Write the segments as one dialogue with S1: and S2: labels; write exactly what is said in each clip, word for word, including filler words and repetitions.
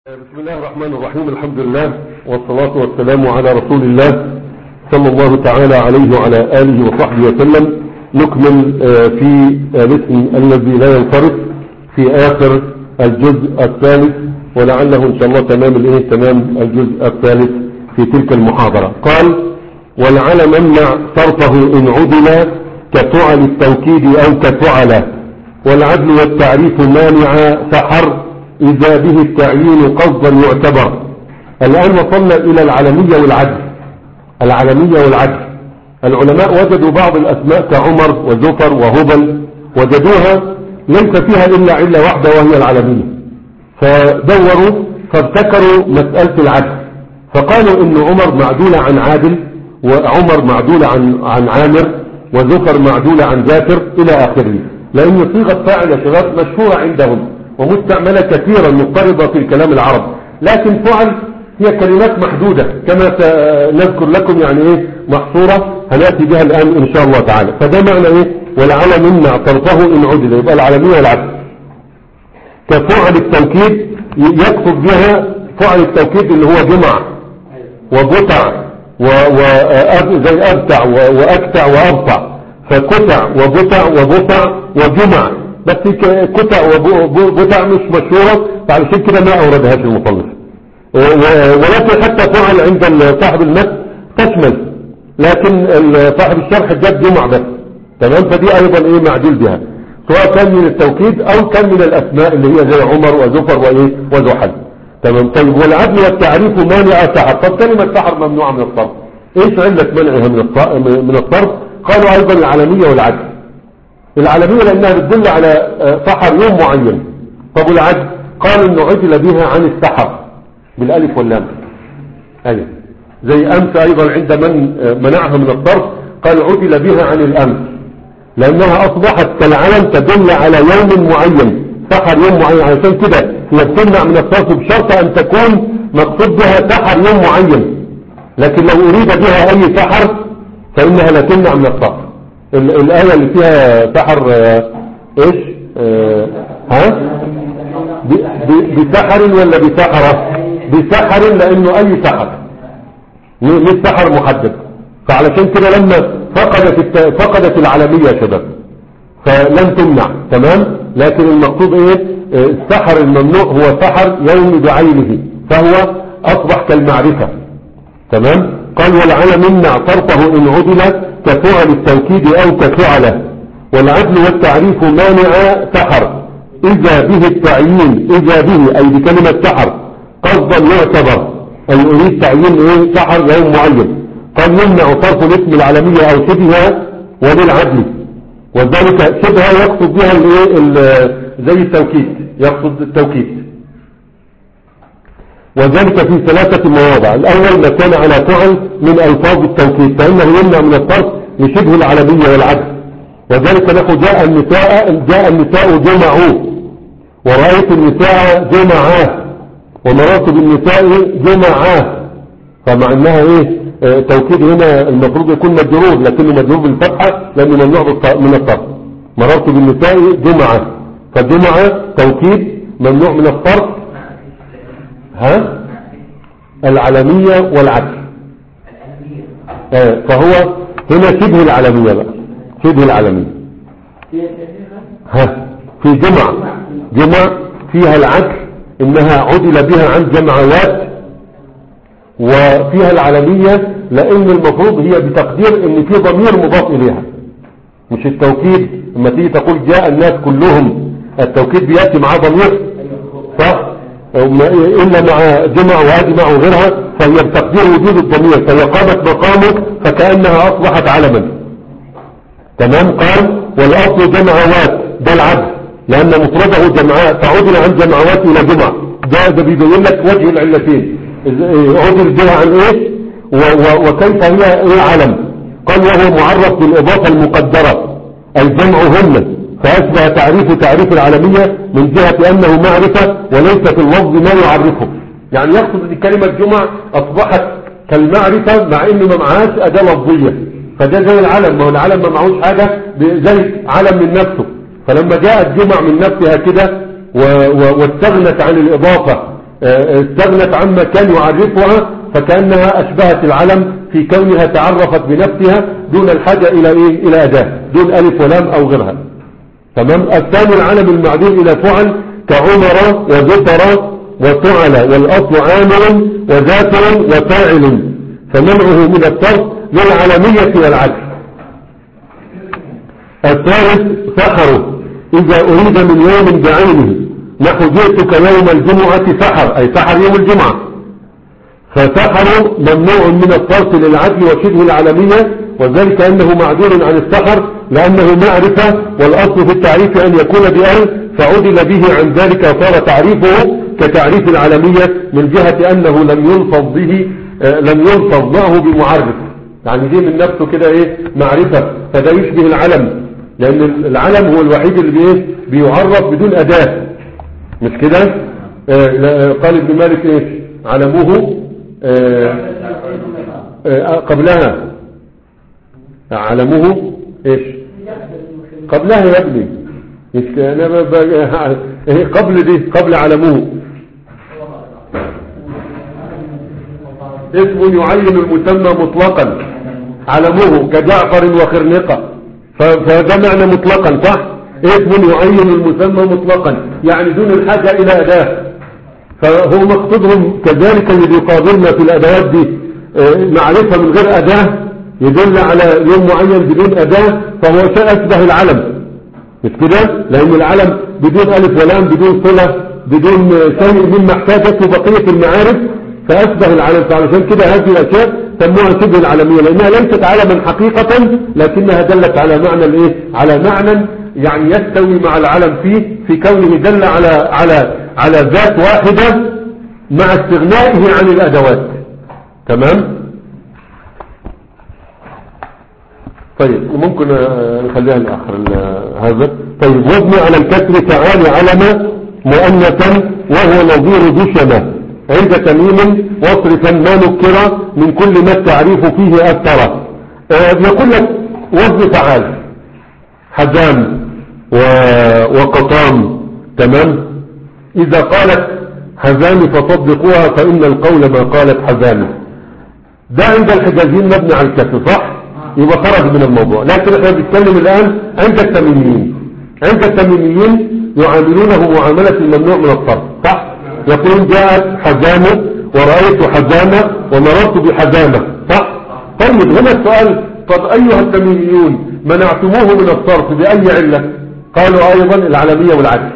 S1: بسم الله الرحمن الرحيم. الحمد لله والصلاة والسلام على رسول الله صلى الله تعالى عليه وعلى آله وصحبه وسلم. نكمل في الاسم الذي لا ينصرف في آخر الجزء الثالث، ولعله إن شاء الله تمام الايه تمام الجزء الثالث في تلك المحاضرة. قال: والعلم منع صرفه إن عدل كفعل التوكيد أو كفعل، والعدل والتعريف مانع سحر إذا به التعيين قصدا يعتبر. الآن وصلنا إلى العلمية والعدل. العلمية والعدل، العلماء وجدوا بعض الأسماء كعمر وزفر وهبل، وجدوها ليس فيها إلا علة واحدة وهي العلمية، فدوروا فابتكروا مسألة العدل، فقالوا إن عمر معدولة عن عادل، وعمر معدولة عن عن عامر، وزفر معدولة عن جافر إلى آخره، لأن صيغة فاعل يا شباب مشهورة عندهم ومستعملة كثيرا مضطردة في الكلام العربي، لكن فعل هي كلمات محدودة كما سنذكر لكم، يعني ايه محصورة هنأتي بها الآن إن شاء الله تعالى. فده معنى ايه والعلم منع صرفه إن عدل، يبقى العلمية والعدل. كفعل التوكيد يقصد بها فعل التوكيد اللي هو جمع وبتع وزي أبتع وأكتع وأبطع، فكتع وبتع وبطع وجمع، بس كتع وبتع مش مشهورة، فعلشان كده ما أوردهاش المصنف. ولكن حتى فعل عند صاحب المتن تشمل، لكن صاحب الشرح جاب جمع بس، تمام. فدي أيضا إيه معدول بها، سواء كان من التوكيد أو كان من الأسماء اللي هي زي عمر وزفر وإيه وزحل، تمام. طيب، والعدل والتعريف مانع سحر. طب كلمة سحر ممنوعة من الصرف، إيش علة منعها من الصرف؟ قالوا أيضا العلمية والعدل. العلمية لأنها بتدل على سحر يوم معين. طب والعدل؟ قالوا إنه عدل بها عن السحر بالألف واللام، أيوة. زي أمس أيضا عند من منعها من الصرف قال عدل بها عن الأمس، لأنها أصبحت كالعلم تدل على يوم معين، سحر يوم معين، عشان كده هي بتمنع من الصرف بشرط أن تكون مقصود بها سحر يوم معين، لكن لو أريد بها أي سحر فإنها لا تمنع من الصرف. الآية اللي فيها سحر إيش اه ها بسحر ولا بسحرة؟ بسحر، لأنه أي سحر مش سحر محدد، فعلشان كده لما فقدت فقدت العلمية يا شباب فلن تمنع، تمام. لكن المقصود ايه السحر الممنوع هو سحر يوم بعينه، فهو أصبح كالمعرفة، تمام. قال: والعلم منع صرفه إن عدل كفعل التوكيد أو كفعله، والعدل والتعريف مانع سحر إذا به التعيين، إذا به أي بكلمة سحر قصدا يعتبر، أي أريد تعيين إيه سحر يوم معين. قال: يمنع صرف الاسم العلمية أو شبهها وبالعدل، وذلك شبهها يقصد بها زي التوكيد، يقصد التوكيد، وذلك في ثلاثة مواضع. الأول ما كان على فعل من ألفاظ التوكيد فإنه يمنع من الصرف لشبه العلمية والعدل، وذلك نحو جاء النساء جاء النساء جمعوا، ورأيت النساء جمعا، ومررت بالنساء جمعا، فمع انها ايه اه توكيد هنا المفروض يكون مجرور، لكنه مجرور بالفتحة لأنه ممنوع من الصرف. مررت بالنساء جمعا، فجمع توكيد ممنوع من الصرف، ها العلمية والعدل، اه فهو هنا شبه العلمية بقى، شبه العلمية. ها في جمع جمع فيها العدل انها عدل بها عن جمعوات، وفيها العلمية لان المفروض هي بتقدير ان في ضمير مضاف اليها، مش التوكيد. لما تيجي تقول جاء الناس كلهم، التوكيد بيأتي معاه ضمير، صح؟ إلا مع جمع وأجمع وغيرها، فهي بتقدير وجود الضمير، فهي قامت مقامه فكأنها أصبحت علما، تمام. قال: والأصل جمعوات، ده العدل لأن مفرده جمعاء، فعدل عن جمعوات إلى جمع، ده ده بيبين لك وجه العلتين، عدل بها عن إيش وكيف هي إيه علم. قال: وهو معرف بالإضافة المقدرة الجمع هن، فأشبه تعريف تعريف العالمية من جهة أنه معرفة وليس في اللفظ ما يعرفه، يعني يقصد أن كلمة جمع أصبحت كالمعرفة مع أنه ما معهاش أداة لفظية، فده زي العلم، ما هو العلم ما معهوش حاجة زي علم من نفسه، فلما جاءت جمع من نفسها كده واستغنت عن الإضافة استغنت عما كان يعرفها، فكأنها أشبهت العلم في كونها تعرفت بنفسها دون الحاجة إلى إيه؟ إلى أداة، دون ألف ولام أو غيرها. تمام. الثاني العلم المعدول إلى فعل كعمر وذكر وفعل، والأصل عامل وذاكر وفاعل، فمنعه من الصرف للعلمية والعدل. الثالث سحر إذا أريد من يوم بعينه، نحو جئتك يوم الجمعة سحر، أي سحر يوم الجمعة، فسحر ممنوع من الصرف للعدل وشبه العلمية، وذلك أنه معدول عن السحر لأنه معرفة، والأصل في التعريف أن يكون بأل، فعدل به عن ذلك وصار تعريفه كتعريف العلمية من جهة أنه لم يلفظ به آه لم يلفظ معه بمعرف، يعني دي من نفسه كده إيه معرفة، فده يشبه العلم، لأن العلم هو الوحيد اللي بإيه بيعرف بدون أداة، مش كده؟ آه قال ابن مالك إيش علموه آه آه قبلها، علموه إيش قبلها يا ابني، مش أنا قبل دي قبل علموه اسم يعين المسمى مطلقا، علموه كجعفر وخرنقة، فده معنى مطلقا صح؟ اسم يعين المسمى مطلقا يعني دون الحاجة إلى أداة، فهو مقصودهم كذلك اللي بيقابلنا في الأدوات دي معرفة من غير أداة يدل على يوم معين بدون أداة، فهو شيء أشبه العلم، مش كده؟ لأن العلم بدون ألف ولام، بدون صلة، بدون شيء مما احتاجته بقية المعارف، فأشبه العلم. فعلشان كده هذه الأشياء سموها شبه العلمية، لأنها ليست علما حقيقة، لكنها دلت على معنى الإيه؟ على معنى يعني يستوي مع العلم فيه، في كونه دل على على على ذات واحدة مع استغنائه عن الأدوات. تمام؟ طيب ممكن نخليها لآخر هذا. طيب وزن على الكسر تعالى علم مؤنثا وهو نظير دشمة عند تميم، واصرفا ما نكر من كل ما التعريف فيه أثر. يقول لك وزن فعال حزام وقطام. تمام. إذا قالت حزام فصدقوها فإن القول ما قالت حزام، ده عند الحجازيين مبني على الكسر صح؟ يبقى خرج من الموضوع. لكن احنا بنتكلم الآن عند التميميين. عند التميميين يعاملونه معاملة الممنوع من الصرف صح؟ يقولون جاءت حزامة ورأيت حزامة ومررت بحزامة صح؟ طيب هنا السؤال، طب أيها التميميون منعتموه من الصرف بأي علة؟ قالوا أيضا العلمية والعدل.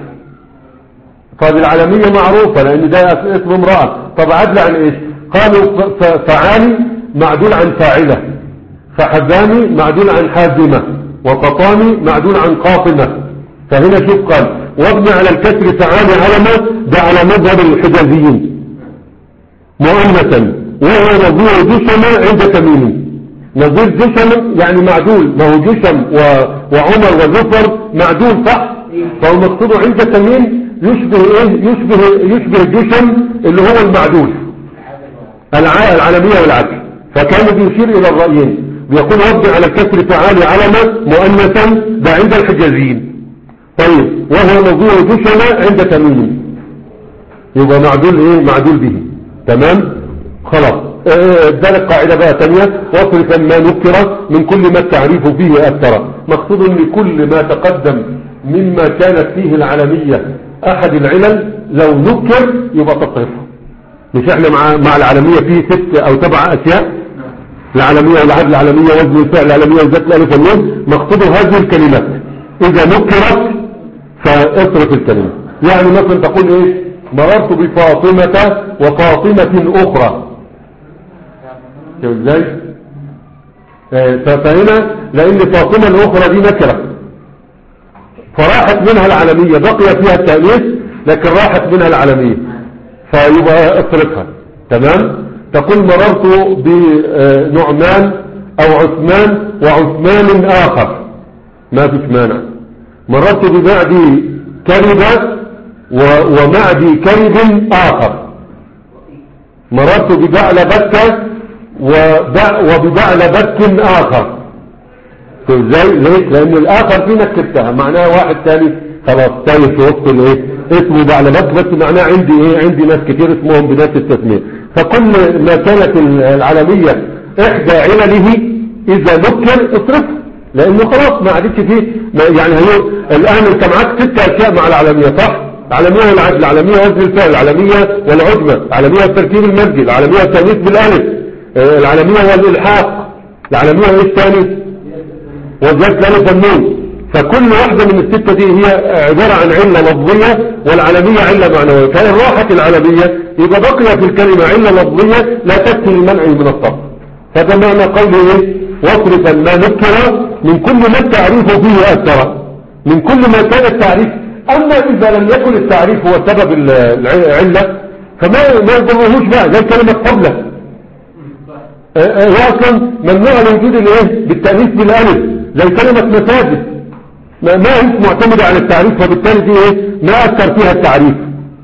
S1: طب العلمية معروفة لأن ده اسم امرأة، طب عدل عن إيش؟ قالوا فعالي معدول عن فاعلة، فحزامي معدول عن حازمة، وقطامي معدول عن قاطمة. فهنا شوف قال وابني على الكسر تعالى علمة، ده على مذهب الحجازيين مؤنثا وهو نظير جشم عند تميمي. نظير جشم يعني معدول، ما هو جشم وعمر وزفر معدول صح؟ فهو مقصوده عند تميم يشبه ايه؟ يشبه يشبه جشم اللي هو المعدول العالمية والعدل. فكان بيشير الى الرأيين، بيقول وابني على الكسر تعالى علمة مؤنثا ده عند الحجازيين. طيب وهو نظير جشم عند تميم، يبقى معدول ايه؟ معدول به. تمام خلاص. ذلك قاعدة بقى ثانية، واصرفا ما نكر من كل ما التعريف فيه أثر. مقصود ان كل ما تقدم مما كانت فيه العلمية احد العلل لو نكر يبقى تصرفه. مش احنا مع, مع العلمية فيه ست او سبع اشياء، العلمية والعدل العلمية وزن الفعل العلمية وزات الالف والنون، مقصود هذه الكلمات اذا نكرت فاصرف الكلمة. يعني مثلا تقول ايه؟ مررت بفاطمة وفاطمة اخرى، ازاي؟ فهنا لان فاطمة الاخرى دي نكرة فراحت منها العلمية، بقي فيها التأنيث لكن راحت منها العلمية، فيبقى اصرفها. تمام. تقول مررت بنعمان او عثمان وعثمان اخر، ما فيش مانع. مررت بمعدي كلبة ومعدي كلب اخر، مررت ببعلبكة وببعلبك اخر. ازاي؟ ليش؟ لان الاخر دي نكرتها معناها واحد ثاني خلاص تايه في وسط الايه اسمه بعلبات، بس معناه عندي ايه عندي ناس كتير اسمهم بنفس التسمية. فكل ما كانت العالمية احدى علله اذا ذكر اصرفه، لانه خلاص ما عادتش فيه يعني. هي الان انت معاك ست اشياء مع العالمية صح؟ العالمية والعدل، العالمية وزن الفعل، العالمية والعجمة، العالمية والتركيب المادي، العالمية والتأنيث بالالف، العالمية والالحاق، العالمية وايش ثاني؟ وزيادة الالف والنون. فكل واحدة من الستة دي هي عبارة عن علة لفظية، والعالمية علة معنوية. فإن راحت العالمية يبقى بقي في الكلمة علة لفظية لا تكفي للمنع من الصرف. هذا معنى قوله ايه؟ واصرفا ما نكر من كل ما التعريف فيه أثر، من كل ما كان التعريف. أما إذا لم يكن التعريف هو سبب العلة فما ما يضرهوش بقى، زي كلمة قبله هو أصلا ممنوع الوجود الايه بالتأنيث بالألف، زي كلمة مساجد ما ما هي معتمدة على التعريف، وبالتالي دي ايه ما أثر فيها التعريف.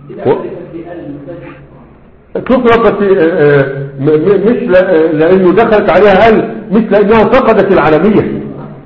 S1: تصرف بس مش لأنه دخلت عليها هل، مش لأنها فقدت العالمية.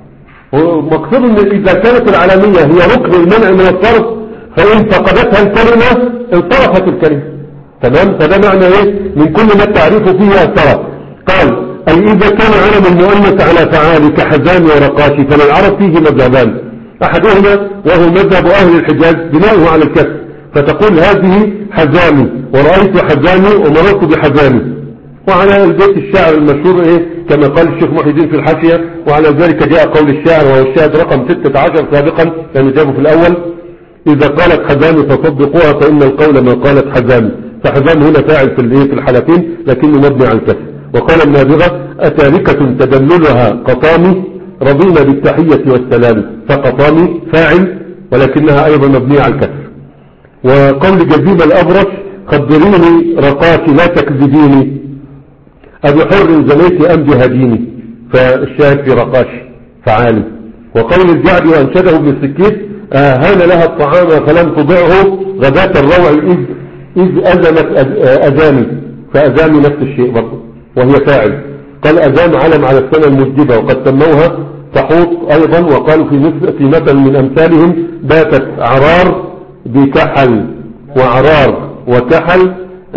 S1: ومقصود ان اذا كانت العالمية هي ركن المنع من الصرف، فإن فقدتها الكلمة انصرفت الكلمة. تمام؟ فده معنى ايه من كل ما التعريف فيه الصرف. قال أي إذا كان علم المؤنث على فعال كحزام ورقاشي، فللعرب فيه مذهبان، أحدهما وهو مذهب أهل الحجاز بناؤه على الكسر، فتقول هذه حزامي ورأيت حزامي ومررت بحزامي. وعلى البيت الشاعر المشهور ايه كما قال الشيخ محي الدين في الحاشية، وعلى ذلك جاء قول الشاعر، وهو الشاهد رقم ستة عشر سابقا لأنه جابه في الأول: إذا قالت حزامي فصدقوها فإن القول ما قالت حزامي. فحزام هنا فاعل في الايه في الحالتين لكنه مبني على الكسر. وقال النابغة: أتاركة تدللها قطامي رضينا بالتحية والسلام، فقطامي فاعل ولكنها أيضا مبنية على الكسر. وقول جزيم الأبرش: خبريني رقاك لا تكذبيني، أبي حر زنيت أم جهديني، فالشاهد في رقاش فعالي. وقول الجعد وأنشده ابن السكيت: آهان لها الطعام فلم تضعه غداة الروع إذ, إذ أزمت أزامي، فأزامي نفس الشيء برضه وهي فاعل. قال أزام علم على السنة المجدبة، وقد سموها تحوط أيضا. وقالوا في مثل, في مثل من أمثالهم: باتت عرار بكحل، وعرار وكحل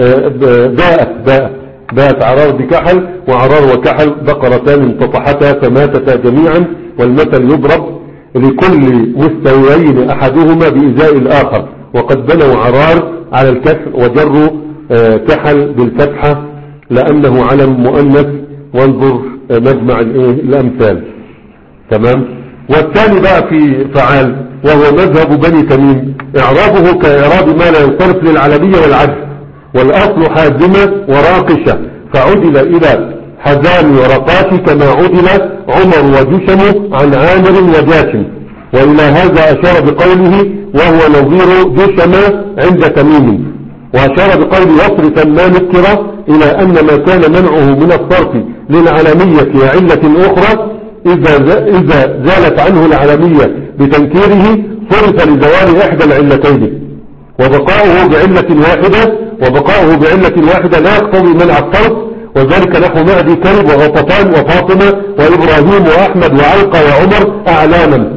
S1: باءت باءت بات عرار بكحل، وعرار وكحل بقرتان انتطحتا فماتتا جميعا، والمثل يضرب لكل مستويين أحدهما بإزاء الآخر. وقد بنوا عرار على الكسر وجروا كحل بالفتحة لأنه علم مؤنث، وانظر مجمع الأمثال. تمام. والثاني بقى في فعال وهو مذهب بني تميم، إعرابه كإعراب ما لا ينصرف للعلمية والعجز، والأصل حازمة وراقشة، فعدل إلى حزام ورقاش كما عدل عمر وجشم عن عامر وجاشم. وإلى هذا أشار بقوله وهو نظير جشم عند تميم. وأشار بقول يصرف ما نكر إلى أن ما كان منعه من الصرف للعلمية علة أخرى إذا إذا زالت عنه العلمية بتنكيره صرف لزوال إحدى العلتين، وبقاؤه بعلة واحدة وبقاؤه بعلة واحدة لا يقتضي منع الصرف. وذلك نحو معدي كلب وغطفان وفاطمة وإبراهيم وأحمد وعلقة وعمر أعلاما.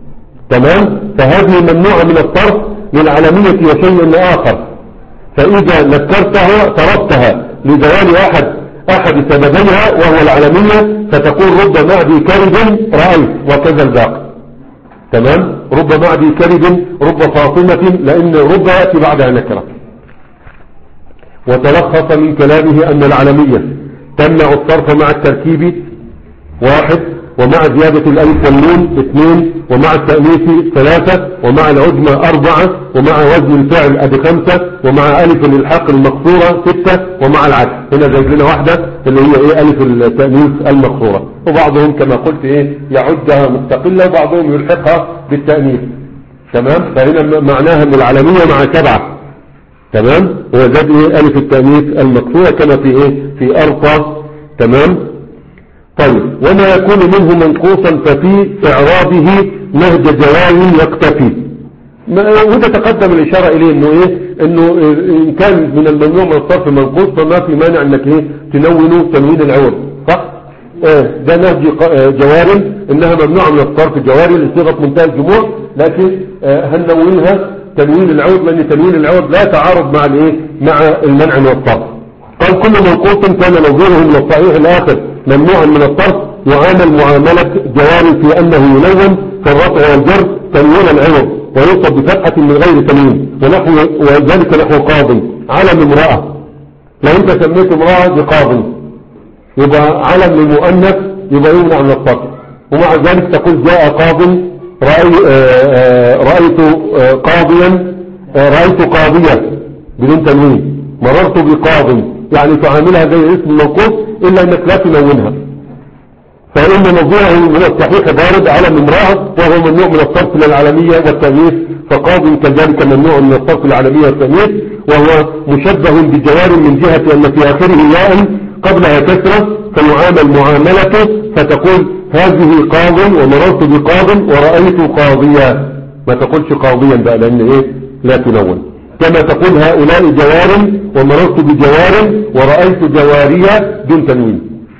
S1: تمام. فهذه ممنوعة من الصرف للعلمية وشيء آخر، فإذا نكرتها تركتها لزوال أحد أحد سببيها وهو العلمية، فتقول رب معدي كلب رأيت، وكذا الباقي. تمام. رب معدي كلب، رب فاطمة، لأن رب يأتي بعدها نكرة. وتلخص من كلامه أن العلمية تمنع الصرف مع التركيب واحد، ومع زيادة الألف والنون اثنين، ومع التأنيث ثلاثة، ومع العجمة أربعة، ومع وزن الفعل أدي خمسة، ومع ألف الإلحاق المقصورة ستة، ومع العدل هنا جايب لنا واحدة اللي هي إيه ألف التأنيث المقصورة. وبعضهم كما قلت إيه يعدها مستقلة، وبعضهم يلحقها بالتأنيث. تمام. فهنا معناها أن العلمية مع سبعة. تمام. وزاد إيه ألف التأنيث المقصورة كما في إيه في أرقى. تمام. طيب. وما يكون منه منقوصا ففي إعرابه نهج جوال يقتفي. وده تقدم الإشارة إليه إنه إيه إنه إن كان من الممنوع من الصرف منقوص فما في مانع إنك إيه تنونه تنوين العوض. صح؟ إيه ده نهج جوار إنها ممنوعة من الصرف جواري لصيغة منتهى الجموع لكن هننونها تنوين العوض، لأن تنوين العوض لا تعارض مع الايه مع المنع من الصرف. قال كل موقوف كان نظيره من الصحيح الآخر ممنوعا من الصرف يعامل معاملة جوار في أنه يلون في الرفع والجر تنوين العوض ويوصف بفتحة من غير تنوين، ونحو وذلك نحو قاض علم امرأة. لو انت سميت امرأة بقاض يبقى علم للمؤنث يبقى يمنع من الصرف، ومع ذلك تقول جاء قاض رأي رأيت قاضيا رأيت قاضية بدون تنوين، مررت بقاض، يعني تعاملها زي اسم موقوف إلا أنك لا تنونها. فإن نظيره من الصحيح بارد على امرأة وهو ممنوع من الصرف للعالمية والتأنيث، فقاض كذلك ممنوع من الصرف للعالمية والتأنيث، وهو مشبه بجوار من جهة أن في آخره ياء قبلها كسرة فيعامل معاملته، فتقول هذه قاض ومررت بقاض ورأيت قاضيا، ما تقولش قاضيا بقى لأن إيه لا تنون. كما تقول هؤلاء جوار ومررت بجوار ورأيت جواريا دون تنوين.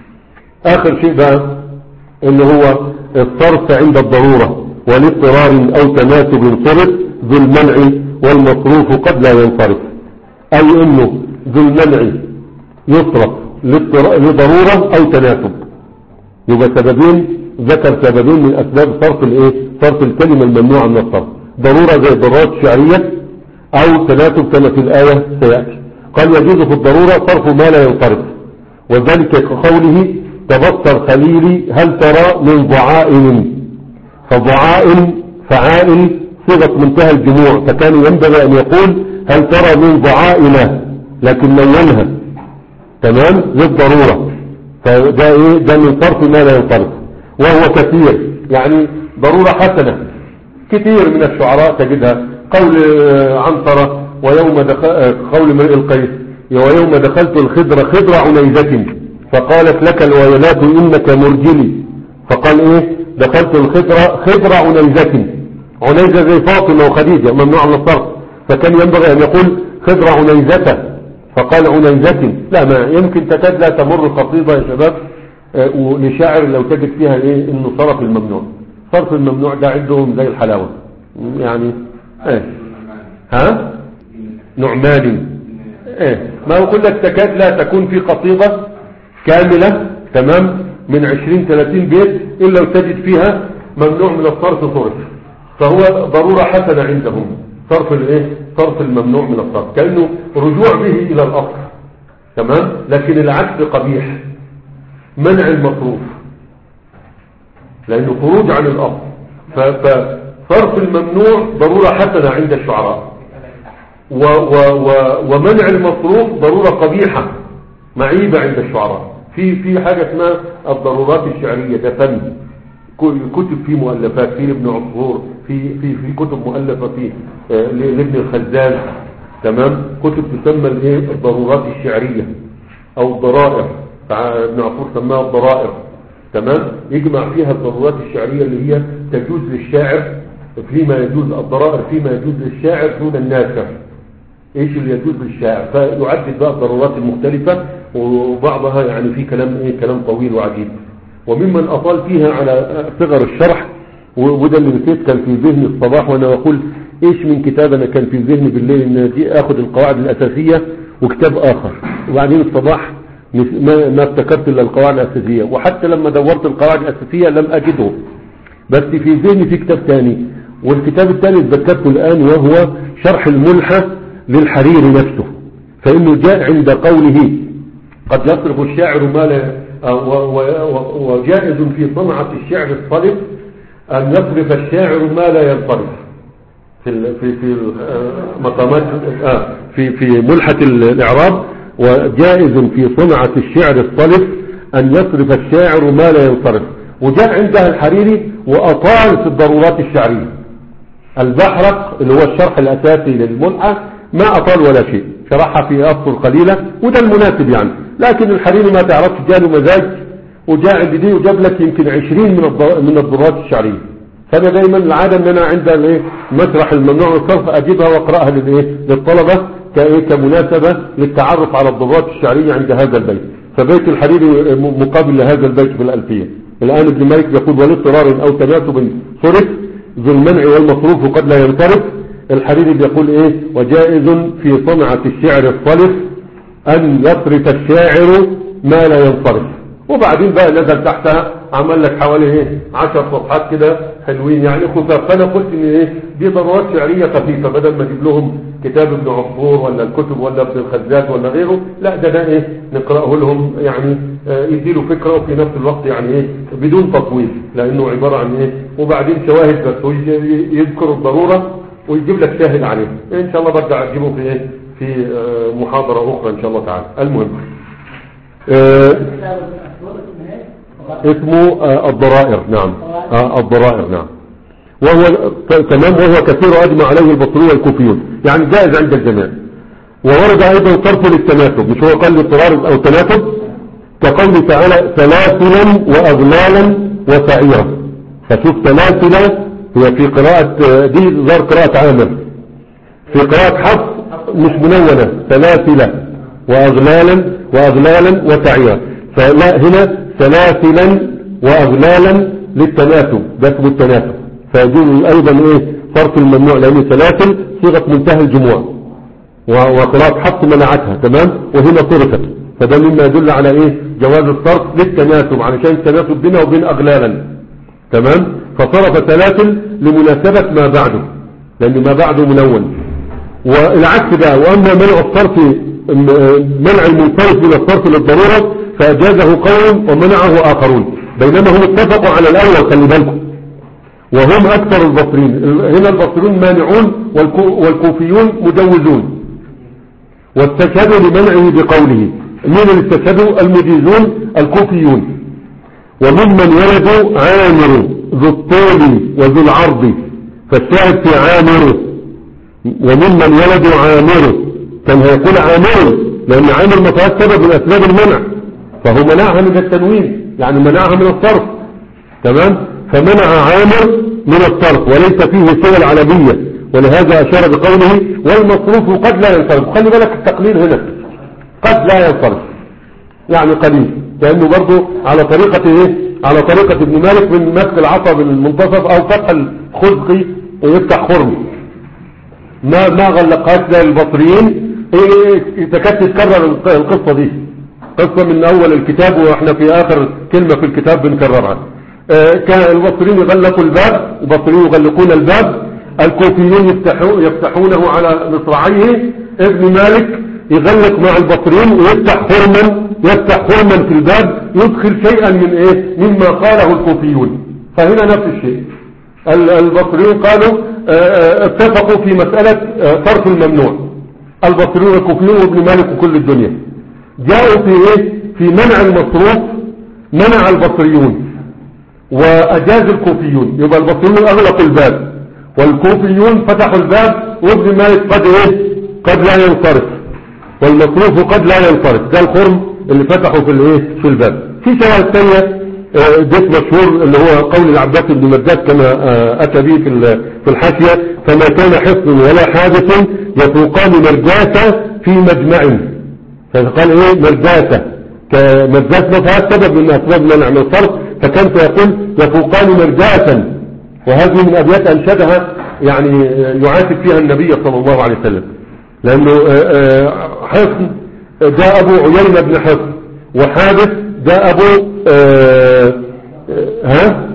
S1: آخر شيء بقى اللي هو الصرف عند الضرورة والاضطرار أو تناسب صرف ذو المنع والمصروف قد لا ينصرف، أي أنه ذو المنع يصرف لضرورة أو تناسب. يبقى سببين، ذكر سببين من أسباب صرف الايه صرف الكلمة الممنوعة من الصرف، ضرورة زي الضرورات الشعرية أو تناسب كما في الآية سيأتي. قال يجوز في الضرورة صرف ما لا ينصرف، وذلك كقوله تبصر خليلي هل ترى من ضعائن، فضعائن فعائل صيغة منتهى الجموع، فكان ينبغي أن يقول هل ترى من ضعائن لكن نونها تمام للضرورة، فده ايه ده من صرف ما لا ينصرف. وهو كثير يعني ضرورة حسنة، كثير من الشعراء تجدها قول عنترة ويوم دخل قول امرئ القيس ويوم دخلت الخضر خضر عنيزة فقالت لك الويلات إنك مرجلي، فقال ايه دخلت الخضر خضر عنيزة، عنيزة زي فاطمة وخديجة ممنوع من الصرف، فكان ينبغي أن يقول خضر عنيزة فقال عنيزة. لا ما يمكن تكاد لا تمر قصيدة يا شباب آه لشاعر لو تجد فيها ايه انه صرف الممنوع. صرف الممنوع ده عندهم زي الحلاوة يعني ايه ها نعماني ايه ما اقول لك تكاد لا تكون في قصيدة كاملة تمام من عشرين ثلاثين بيت الا وتجد فيها ممنوع من الصرف صرف، فهو ضرورة حسنة عندهم صرف الايه صرف الممنوع من الصرف كأنه رجوع به الى الاصل تمام، لكن العكس قبيح منع المصروف لانه خروج عن الاصل، فصرف الممنوع ضرورة حسنة عند الشعراء و و و ومنع المصروف ضرورة قبيحة معيبة عند الشعراء. في في حاجة اسمها الضرورات الشعرية، ده فن كتب فيه مؤلفات في ابن عصفور، في في في كتب مؤلفة في لابن الخزاز تمام، كتب تسمى الايه الضرورات الشعرية او الضرائر، ابن عصفور سماها الضرائر تمام، يجمع فيها الضرورات الشعرية اللي هي تجوز للشاعر فيما يجوز، الضرائر فيما يجوز للشاعر دون الناثر، ايش اللي يجوز للشاعر، فيعدد بقى الضرورات المختلفة وبعضها يعني في كلام ايه كلام طويل وعجيب. وممن اطال فيها على صغر الشرح وده اللي نسيت كان في ذهني الصباح وانا اقول ايش من كتاب انا كان في ذهني بالليل ان دي اخذ القواعد الاساسية وكتاب اخر، وبعدين الصباح ما, ما افتكرت الا القواعد الاساسية، وحتى لما دورت القواعد الاساسية لم اجده، بس في ذهني في كتاب ثاني، والكتاب الثاني اتذكرته الان وهو شرح الملحة للحريري نفسه، فانه جاء عند قوله قد يصرف الشاعر ما لا وجائز في صنعة الشعر الصلب أن يصرف الشاعر ما لا ينصرف في في في مقامات في في ملحة الإعراب، وجائز في صنعة الشعر الصلب أن يصرف الشاعر ما لا ينصرف. وجاء عندها الحريري وأطال في الضرورات الشعرية، البحرق اللي هو الشرح الأساسي للملحة ما أطال ولا شيء، شرحها في أسطر قليلة وده المناسب يعني، لكن الحريري ما تعرفش جاله مزاج وجاء عند دي وجاب لك يمكن عشرين من من الضرورات الشعرية. فأنا دايما العادة ان انا عند الايه مسرح الممنوع من الصرف اجيبها واقراها للايه للطلبة كايه كمناسبة للتعرف على الضرورات الشعرية عند هذا البيت. فبيت الحريري مقابل لهذا البيت في الألفية. الآن ابن مالك يقول والاضطرار او تناسب صرف ذو المنع والمصروف قد لا ينصرف. الحريري بيقول ايه: وجائز في صنعة الشعر الصلف ان يصرف الشاعر ما لا ينصرف. وبعدين بقى نزل تحتها عمل لك حوالي ايه عشر صفحات كده حلوين يعني خفاف. فانا قلت ان ايه دي ضرورات شعرية خفيفة، بدل ما اجيب لهم كتاب ابن عصفور ولا الكتب ولا ابن الخزاز ولا غيره، لا ده ده ايه نقرأه لهم يعني آه يديله فكرة وفي نفس الوقت يعني ايه بدون تطويل، لانه عبارة عن ايه وبعدين شواهد بس، ويذكر الضرورة ويجيب لك شاهد عليه. ان شاء الله برجع اجيبه في ايه في آه محاضرة اخرى ان شاء الله تعالى. المهم آه اسمه آه الضرائر. نعم آه الضرائر نعم. وهو تمام، وهو كثير أجمع عليه البصري والكوفيون، يعني جائز عند الجميع. وورد أيضا صرف للتناسب، مش هو قال للضرائر أو تناسب، كقوله تعالى سلاسلا وأغلالا وسعيرا. فشوف سلاسلا هي في قراءة دي ظهر قراءة عامر، في قراءة حفص مش منونة سلاسلا وأغلالا وأغلالا وسعيرا. فلا هنا سلاسلا وأغلالا للتناسب، ده اسمه التناسب. فيجوز أيضا إيه صرف الممنوع، لأن سلاسل صيغة منتهى الجموع وقراءة حفص منعتها تمام، وهنا صرفت، فده مما يدل على إيه جواز الصرف للتناسب، علشان التناسب بينه وبين أغلالا تمام. فصرف سلاسل لمناسبة ما بعده، لأن ما بعده منون. والعكس بقى، وأما منع الصرف منع المنصرف من الصرف للضرورة فأجازه قوم ومنعه آخرون، بينما هم اتفقوا على الأول. خلي بالكم، وهم أكثر البصريين. هنا البصريون مانعون والكوفيون مجوزون، واستشهدوا لمنعه بقوله. من اللي استشهدوا؟ المجيزون الكوفيون. وممن ولدوا عامر ذو الطول وذو العرض، فالشاهد في عامر. وممن ولدوا عامر كان هيقول عامر، لأن عامر ما فيهاش سبب من أسباب المنع، فهو منعها من التنوين، يعني منعها من الصرف تمام. فمنع عامر من الصرف وليس فيه سوى العربية، ولهذا أشار بقوله والمصروف قد لا ينصرف. خلي بالك التقليل هنا قد لا ينصرف، يعني قليل، لأنه برضو على طريقة إيه على طريقة ابن مالك من مسك العصا بالمنتصف أو فتح الخزقي ويفتح خرم. ما ما غلقهاش للبصريين. إيه تكاد تتكرر القصة دي، قصة من أول الكتاب وإحنا في آخر كلمة في الكتاب بنكررها. آه كان البصريين يغلقوا الباب، البصريين يغلقون الباب، الكوفيون يفتحون يفتحونه على مصراعيه. ابن مالك يغلق مع البصريين ويفتح خرما يفتح خرما في الباب يدخل شيئا من ايه مما قاله الكوفيون. فهنا نفس الشيء، البصريون قالوا آه اتفقوا في مسألة آه صرف الممنوع، البصريون والكوفيون وابن مالك وكل الدنيا. جاءوا في ايه في منع المصروف، منع البصريون وأجاز الكوفيون. يبقى البصريون أغلقوا الباب والكوفيون فتحوا الباب، وابن مالك قد ايه قد لا ينصرف، والمصروف قد لا ينصرف. ده الخرم اللي فتحوا في الايه في الباب. في شواهد ثانيه ده مشهور اللي هو قول العباس بن مرداد كما أتى به في في الحاشية: فما كان حصن ولا حادث يفوقان مرجاسة في مجمع. فقال ايه مرجاسة، كمرجاس ما فيها سبب من أسباب منع من الصرف، فكان سيقول يفوقان مرجاسا. وهذه من أبيات أنشدها يعني يعاتب فيها النبي صلى الله عليه وسلم، لأنه حصن ده أبو عيينة بن حصن، وحادث ده أبو آه ها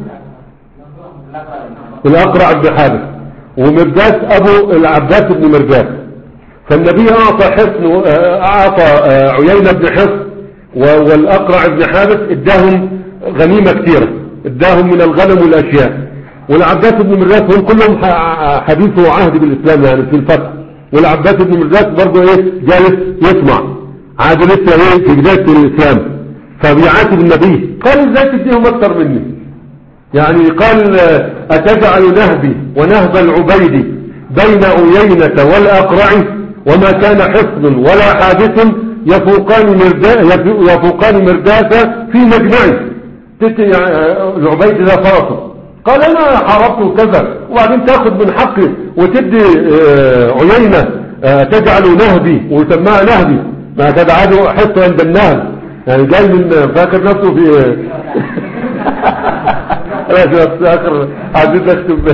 S1: الأقرع بن حادث، ومرجاس أبو العباس بن مرجاس. فالنبي أعطى حصن أعطى عيينة بن حصن والأقرع بن حادث، اداهم غنيمة كثيرة، اداهم من الغنم والأشياء. والعباس بن مرجاس هم كلهم حديثه عهد بالإسلام يعني في الفتح، والعباس بن مرجاس برضه ايه جالس يسمع عاد لسه ايه في بداية الإسلام. فبيعاتب النبي قال ازاي تديهم اكتر مني، يعني قال اتجعل نهبي ونهب العبيد بين عيينة والأقرع وما كان حصن ولا حادث يفوقان يفوقان مرداسة في مجمعي. العبيد ذا فاصل قال انا حاربته كذا، وبعدين تاخذ من حقي وتدي عيينة تجعل نهبي ويسماها نهبي، ما كان عاده حصة عند النهب، يعني جاي من فاكر نفسه في لا شو اخر عايزين اكتب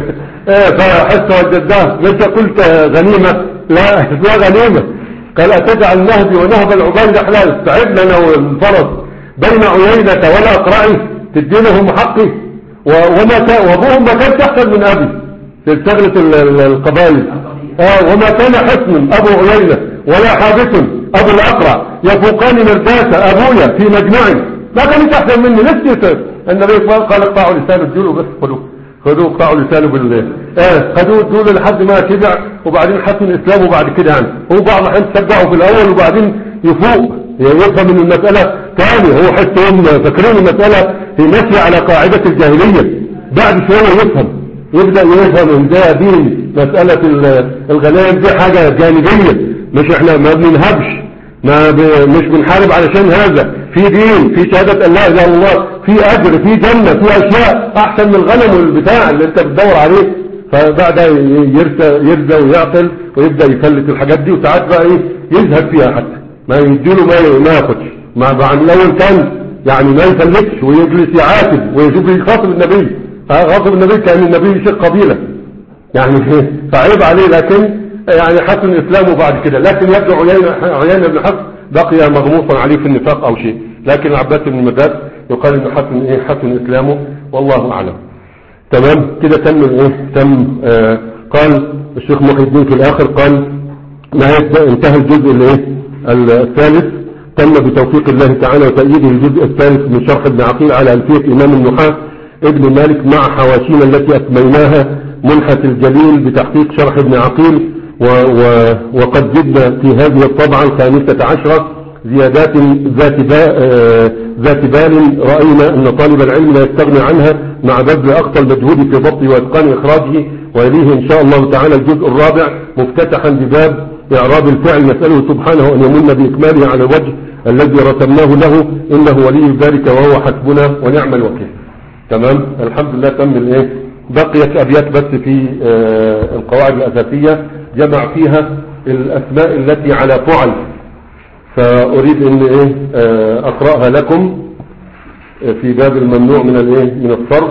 S1: فحس وجداه ليس قلت غنيمة، لا اسمها غنيمة. قال أتجعل نهبي ونهب العباد أحلال، تعبنا أنا والفرس بين عيينة ولا أقرعي، تدينهم حقي وما كان وابوهم ما كانش أحسن من أبي في شغلة القبائل. آه وما كان حسن أبو عيينة ولا حابس أبو الأقرع يفوقان مرداسة أبويا في مجمعي، ما كانش أحسن مني. نسيت النبي قال اقطعوا لسان الجلو، بس خذوه خذوه اقطعوا لسانه بالله. اه خذوه دول لحد ما كبع وبعدين حسن اسلامه بعد كده. يعني هو بعض الحين تشجعه في الاول وبعدين يفوق يفهم ان المسألة ثاني. هو حسهم فاكرين المسألة هي ماشية على قاعدة الجاهلية، بعد شوية يفهم يبدأ يفهم ان ده دين. مسألة الغنائم دي حاجة جانبية، مش احنا ما بننهبش، ما ب... مش بنحارب علشان هذا. في دين، في شهادة ان لا اله الا الله، في اجر، في جنة، في اشياء احسن من الغنم والبتاع اللي انت بتدور عليه. فبعد يرسى يرزى ويعقل ويبدأ يفلت الحاجات دي، وساعات بقى ايه يزهد فيها حتى ما يديله ما ما ياخدش. مع عن الاول كان يعني ما يفلتش ويجلس يعاتب ويشوف يخاطب النبي، غاطب النبي كان النبي شيخ قبيلة يعني فعيب عليه، لكن يعني حسن اسلامه بعد كده. لكن يبدو عيينة عيينة بن حفص بقي مغموصا عليه في النفاق او شيء، لكن عباس بن مداد يقال انه حسن ايه حسن اسلامه والله اعلم. تمام كده تم الايه تم آه قال الشيخ محي الدين في الاخر قال ما انتهى الجزء الايه الثالث، تم بتوفيق الله تعالى وتأييده الجزء الثالث من شرح ابن عقيل على ألفية امام النحاة ابن مالك مع حواشينا التي اتميناها منحة الجليل بتحقيق شرح ابن عقيل. و و وقد زدنا في هذه الطبعة الخامسة عشرة زيادات ذات ذات بال رأينا أن طالب العلم لا يستغني عنها مع بذل أقصى المجهود في ضبطه وإتقان إخراجه. ويليه إن شاء الله تعالى الجزء الرابع مفتتحا بباب إعراب الفعل، نسأله سبحانه أن يمن بإكماله على الوجه الذي رسمناه له، إنه ولي ذلك وهو حسبنا ونعم الوكيل. تمام الحمد لله تم الإيه. بقيت أبيات بس في آه القواعد الأساسية جمع فيها الأسماء التي على فعل، فأريد أن إيه آه أقرأها لكم في باب الممنوع من الإيه من الصرف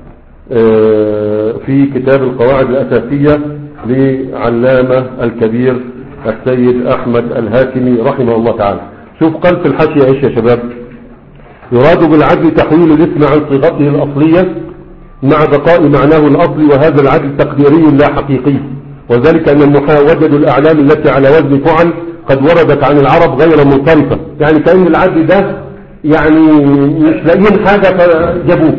S1: آه في كتاب القواعد الأساسية لعلامة الكبير السيد أحمد الهاشمي رحمه الله تعالى. شوف قال في الحاشية إيش يا شباب؟ يراد بالعدل تحويل الاسم عن صيغته الأصلية مع بقاء معناه الأصلي، وهذا العدل تقديري لا حقيقي، وذلك أن النحاة وجدوا الأعلام التي على وزن فعل قد وردت عن العرب غير منصرفة، يعني كأن العدل ده يعني مش لاقيين حاجة فجابوه.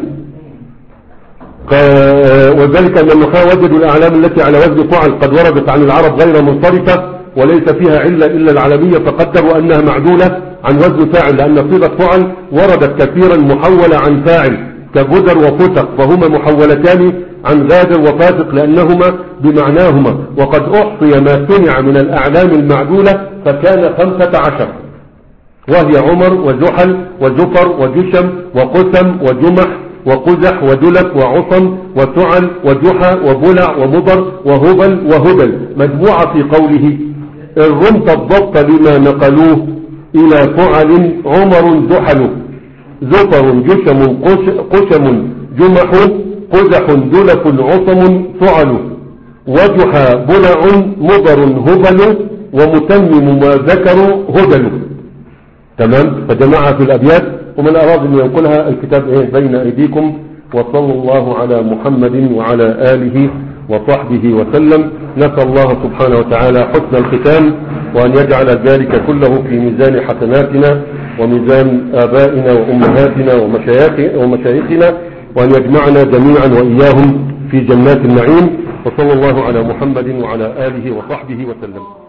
S1: وذلك أن النحاة وجدوا الأعلام التي على وزن فعل قد وردت عن العرب غير منصرفة وليس فيها علة إلا العالمية، فقدروا أنها معدولة عن وزن فاعل، لأن صيغة فعل وردت كثيرا محولة عن فاعل كجدر وفتق، فهما محولتان عن غادر وفاتق لأنهما بمعناهما. وقد أحصي ما سمع من الأعلام المعدولة فكان خمسة عشر، وهي عمر وزحل وزفر وجشم وقسم وجمح وقزح ودلك وعصم وسعل وجحى وبلع ومضر وهبل وهبل، مجموعة في قوله إن رمت الضبط لما نقلوه إلى فعل عمر زحل زفر جشم قشم جمح قزح دلك عصم سعل وجحى بلع مضر هبل ومتمم ما ذكروا هدل. تمام فجمعها في الأبيات، ومن أراد أن ينقلها الكتاب إيه بين أيديكم. وصلى الله على محمد وعلى آله وصحبه وسلم. نسأل الله سبحانه وتعالى حسن الختام، وأن يجعل ذلك كله في ميزان حسناتنا وميزان آبائنا وأمهاتنا ومشايخنا، وأن يجمعنا جميعا وإياهم في جنات النعيم. وصلى الله على محمد وعلى آله وصحبه وسلم.